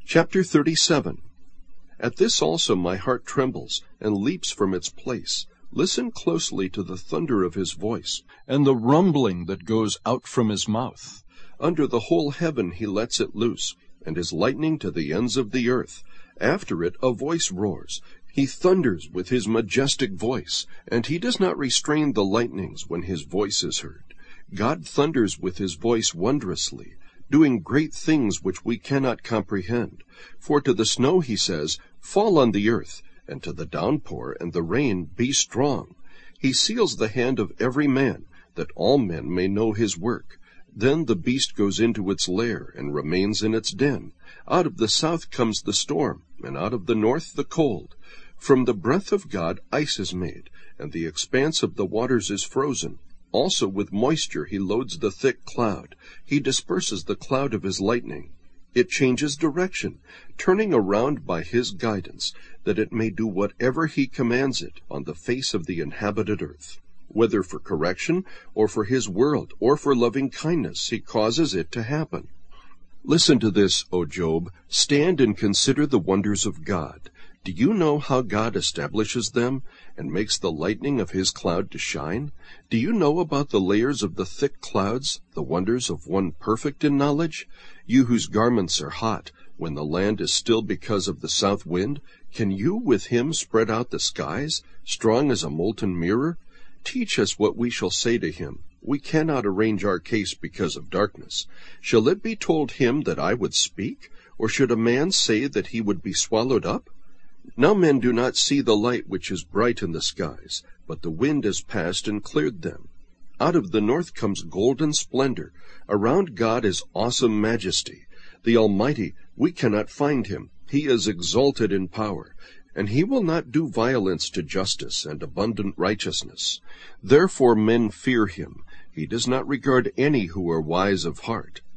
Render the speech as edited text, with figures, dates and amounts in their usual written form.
Chapter 37. At this also my heart trembles, and leaps from its place. Listen closely to the thunder of his voice, and the rumbling that goes out from his mouth. Under the whole heaven he lets it loose, and his lightning to the ends of the earth. After it a voice roars. He thunders with his majestic voice, and he does not restrain the lightnings when his voice is heard. God thunders with his voice wondrously, doing great things which we cannot comprehend. For to the snow he says, "Fall on the earth," and to the downpour and the rain, "Be strong." He seals the hand of every man, that all men may know his work. Then the beast goes into its lair, and remains in its den. Out of the south comes the storm, and out of the north the cold. From the breath of God ice is made, and the expanse of the waters is frozen. Also with moisture he loads the thick cloud. He disperses the cloud of his lightning. It changes direction, turning around by his guidance, that it may do whatever he commands it on the face of the inhabited earth. Whether for correction, or for his world, or for loving kindness, he causes it to happen. Listen to this, O Job. Stand and consider the wonders of God. Do you know how God establishes them, and makes the lightning of his cloud to shine? Do you know about the layers of the thick clouds, the wonders of one perfect in knowledge? You whose garments are hot, when the land is still because of the south wind, can you with him spread out the skies, strong as a molten mirror? Teach us what we shall say to him. We cannot arrange our case because of darkness. Shall it be told him that I would speak? Or should a man say that he would be swallowed up? Now men do not see the light which is bright in the skies, but the wind has passed and cleared them. Out of the north comes golden splendor. Around God is awesome majesty. The Almighty, we cannot find him. He is exalted in power, and he will not do violence to justice and abundant righteousness. Therefore men fear him. He does not regard any who are wise of heart.